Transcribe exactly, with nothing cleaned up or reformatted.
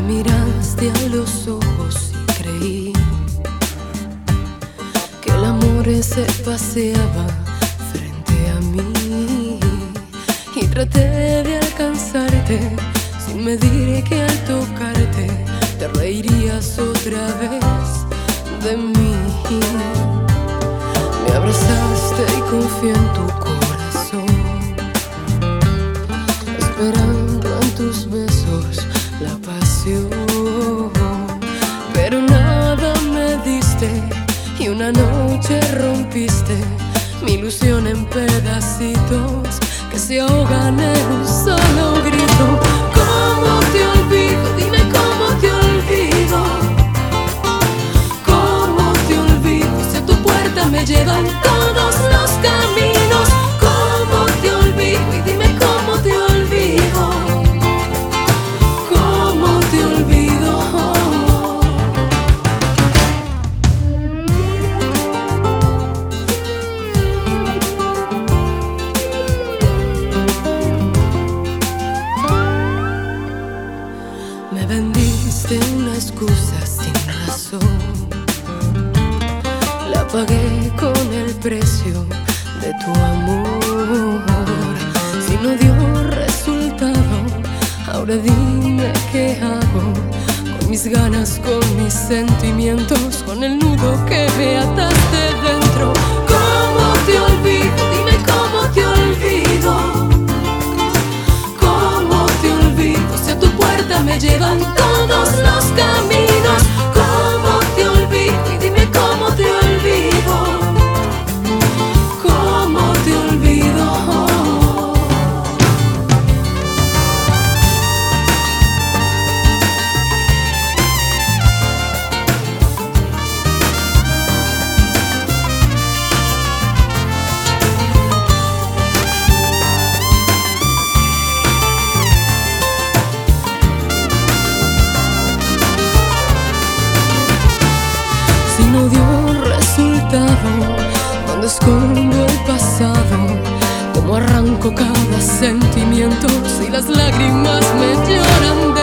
miraste a los ojos y creí que el amor se paseaba frente a mí, y traté de alcanzarte sin medir que al tocarte te reirías otra vez de mí. Me abrazaste y confié en tu corazón, esperando en tus besos la pasión, pero nada me diste y una noche rompiste mi ilusión en pedacitos que se ahogan en un solo grito. ¿Cómo te olvido? Dime cómo te olvido. ¿Cómo te olvido? Si a tu puerta me llevan todos los caminos. ¿Cómo te olvido? Y dime cómo te olvido. ¿Cómo te olvido? Me vendiste una excusa sin razón, la pagué con el precio de tu amor. Si no dio resultado, ahora dime qué hago con mis ganas, con mis sentimientos, con el nudo que me ataste dentro. ¿Cómo te olvido? Dime cómo te olvido. ¿Cómo te olvido? Si a tu puerta me llevan todos los caminos. ¿Cómo te olvido? Y dime cómo te olvido. ¿Cómo te olvido? Si no dio resultado, ¿dónde escondo el pasado? ¿Cómo arranco cada sentimiento si las lágrimas me lloran de